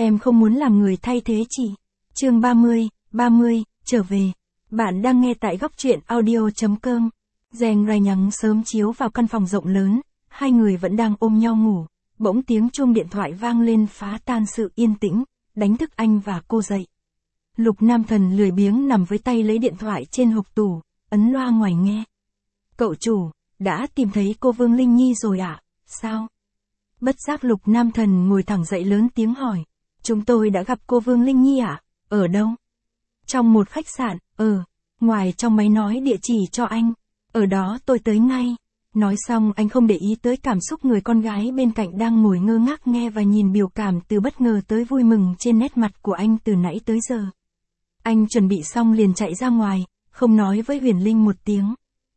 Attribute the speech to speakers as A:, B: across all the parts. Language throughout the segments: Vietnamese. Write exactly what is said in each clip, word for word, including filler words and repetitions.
A: Em không muốn làm người thay thế chị. Chương ba mươi, ba mươi, trở về. Bạn đang nghe tại góc truyện audio chấm com. Rèn rai nhắng sớm chiếu vào căn phòng rộng lớn, hai người vẫn đang ôm nhau ngủ. Bỗng tiếng chuông điện thoại vang lên phá tan sự yên tĩnh, đánh thức anh và cô dậy. Lục Nam Thần lười biếng nằm với tay lấy điện thoại trên hộc tủ, ấn loa ngoài nghe. Cậu chủ, đã tìm thấy cô Vương Linh Nhi rồi ạ, à? Sao? Bất giác Lục Nam Thần ngồi thẳng dậy lớn tiếng hỏi. Chúng tôi đã gặp cô Vương Linh Nhi ạ, à? Ở đâu? Trong một khách sạn, ờ, ngoài trong máy nói địa chỉ cho anh. Ở đó tôi tới ngay. Nói xong anh không để ý tới cảm xúc người con gái bên cạnh đang ngồi ngơ ngác nghe và nhìn biểu cảm từ bất ngờ tới vui mừng trên nét mặt của anh từ nãy tới giờ. Anh chuẩn bị xong liền chạy ra ngoài, không nói với Huyền Linh một tiếng.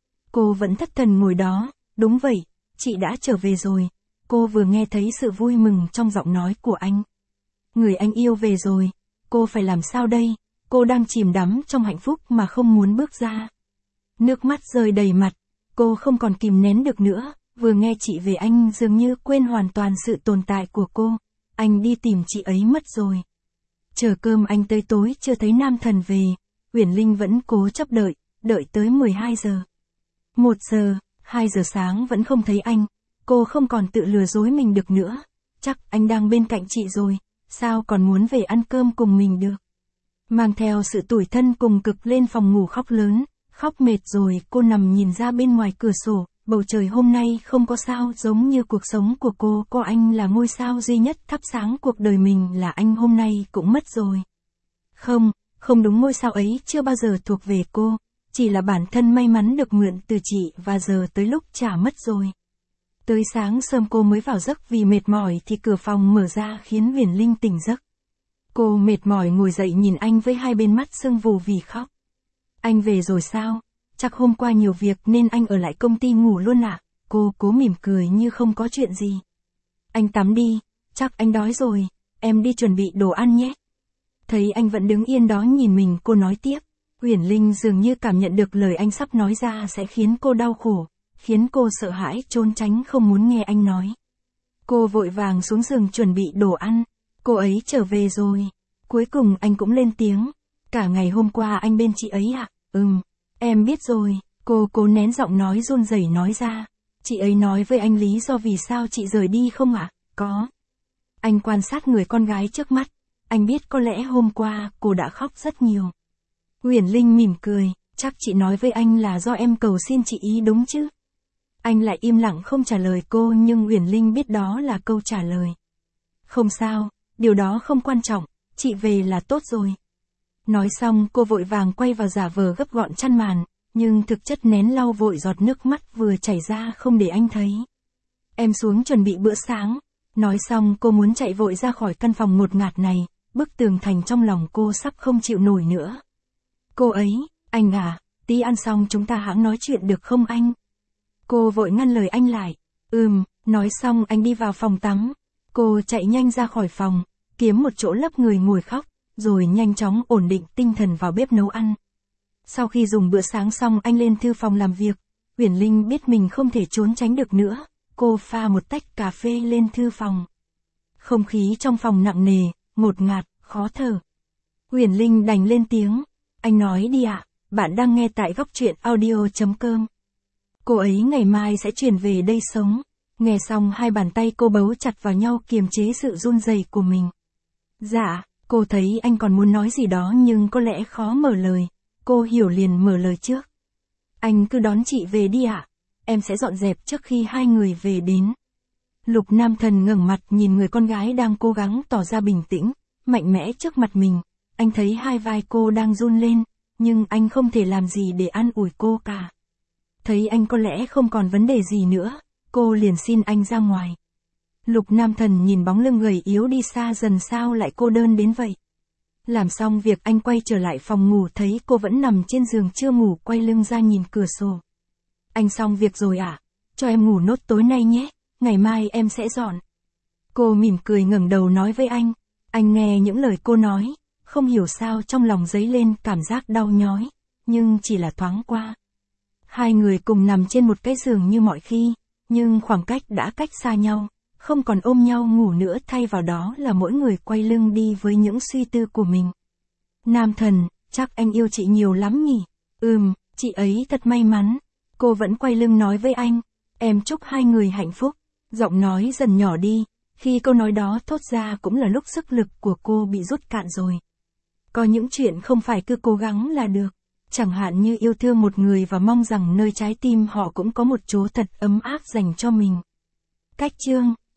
A: Cô vẫn thất thần ngồi đó, đúng vậy, chị đã trở về rồi. Cô vừa nghe thấy sự vui mừng trong giọng nói của anh. Người anh yêu về rồi, cô phải làm sao đây? Cô đang chìm đắm trong hạnh phúc mà không muốn bước ra. Nước mắt rơi đầy mặt, cô không còn kìm nén được nữa, vừa nghe chị về anh dường như quên hoàn toàn sự tồn tại của cô. Anh đi tìm chị ấy mất rồi. Chờ cơm anh tới tối chưa thấy Nam Thần về, Huyền Linh vẫn cố chấp đợi, đợi tới mười hai giờ. một giờ, hai giờ sáng vẫn không thấy anh, cô không còn tự lừa dối mình được nữa. Chắc anh đang bên cạnh chị rồi, sao còn muốn về ăn cơm cùng mình được. Mang theo sự tủi thân cùng cực lên phòng ngủ khóc lớn, khóc mệt rồi cô nằm nhìn ra bên ngoài cửa sổ, bầu trời hôm nay không có sao giống như cuộc sống của cô, có anh là ngôi sao duy nhất thắp sáng cuộc đời mình, là anh hôm nay cũng mất rồi. Không, không đúng, ngôi sao ấy chưa bao giờ thuộc về cô, chỉ là bản thân may mắn được mượn từ chị và giờ tới lúc trả mất rồi. Tới sáng sớm cô mới vào giấc vì mệt mỏi thì cửa phòng mở ra khiến Huyền Linh tỉnh giấc. Cô mệt mỏi ngồi dậy nhìn anh với hai bên mắt sưng vù vì khóc. Anh về rồi sao? Chắc hôm qua nhiều việc nên anh ở lại công ty ngủ luôn ạ. À? Cô cố mỉm cười như không có chuyện gì. Anh tắm đi, chắc anh đói rồi, em đi chuẩn bị đồ ăn nhé. Thấy anh vẫn đứng yên đó nhìn mình, cô nói tiếp. Huyền Linh dường như cảm nhận được lời anh sắp nói ra sẽ khiến cô đau khổ, khiến cô sợ hãi trốn tránh không muốn nghe anh nói. Cô vội vàng xuống giường chuẩn bị đồ ăn. Cô ấy trở về rồi. Cuối cùng anh cũng lên tiếng. Cả ngày hôm qua anh bên chị ấy à? Ừm, em biết rồi. Cô cố nén giọng nói run rẩy nói ra. Chị ấy nói với anh lý do vì sao chị rời đi không ạ? À? Có. Anh quan sát người con gái trước mắt. Anh biết có lẽ hôm qua cô đã khóc rất nhiều. Huyền Linh mỉm cười. Chắc chị nói với anh là do em cầu xin chị ý đúng chứ? Anh lại im lặng không trả lời cô, nhưng Huyền Linh biết đó là câu trả lời. Không sao, điều đó không quan trọng, chị về là tốt rồi. Nói xong cô vội vàng quay vào giả vờ gấp gọn chăn màn, nhưng thực chất nén lau vội giọt nước mắt vừa chảy ra không để anh thấy. Em xuống chuẩn bị bữa sáng. Nói xong cô muốn chạy vội ra khỏi căn phòng ngột ngạt này, bức tường thành trong lòng cô sắp không chịu nổi nữa. Cô ấy, anh à, tí ăn xong chúng ta hãng nói chuyện được không anh? Cô vội ngăn lời anh lại. Ừm, nói xong anh đi vào phòng tắm. Cô chạy nhanh ra khỏi phòng, kiếm một chỗ lấp người ngồi khóc, rồi nhanh chóng ổn định tinh thần vào bếp nấu ăn. Sau khi dùng bữa sáng xong anh lên thư phòng làm việc. Huyền Linh biết mình không thể trốn tránh được nữa. Cô pha một tách cà phê lên thư phòng. Không khí trong phòng nặng nề, ngột ngạt, khó thở. Huyền Linh đành lên tiếng. Anh nói đi ạ, à, bạn đang nghe tại góc truyện audio chấm com. Cô ấy ngày mai sẽ chuyển về đây sống. Nghe xong hai bàn tay cô bấu chặt vào nhau kiềm chế sự run rẩy của mình. Dạ, cô thấy anh còn muốn nói gì đó nhưng có lẽ khó mở lời. Cô hiểu liền mở lời trước. Anh cứ đón chị về đi ạ. À? Em sẽ dọn dẹp trước khi hai người về đến. Lục Nam Thần ngẩng mặt nhìn người con gái đang cố gắng tỏ ra bình tĩnh, mạnh mẽ trước mặt mình. Anh thấy hai vai cô đang run lên, nhưng anh không thể làm gì để an ủi cô cả. Thấy anh có lẽ không còn vấn đề gì nữa, cô liền xin anh ra ngoài. Lục Nam Thần nhìn bóng lưng gầy yếu đi xa dần, sao lại cô đơn đến vậy. Làm xong việc anh quay trở lại phòng ngủ thấy cô vẫn nằm trên giường chưa ngủ, quay lưng ra nhìn cửa sổ. Anh xong việc rồi à? Cho em ngủ nốt tối nay nhé, ngày mai em sẽ dọn. Cô mỉm cười ngẩng đầu nói với anh. Anh nghe những lời cô nói, không hiểu sao trong lòng dấy lên cảm giác đau nhói, nhưng chỉ là thoáng qua. Hai người cùng nằm trên một cái giường như mọi khi, nhưng khoảng cách đã cách xa nhau, không còn ôm nhau ngủ nữa, thay vào đó là mỗi người quay lưng đi với những suy tư của mình. Nam thần, chắc anh yêu chị nhiều lắm nhỉ? Ừm, chị ấy thật may mắn. Cô vẫn quay lưng nói với anh, em chúc hai người hạnh phúc. Giọng nói dần nhỏ đi, khi câu nói đó thốt ra cũng là lúc sức lực của cô bị rút cạn rồi. Có những chuyện không phải cứ cố gắng là được. Chẳng hạn như yêu thương một người và mong rằng nơi trái tim họ cũng có một chỗ thật ấm áp dành cho mình. Cách chương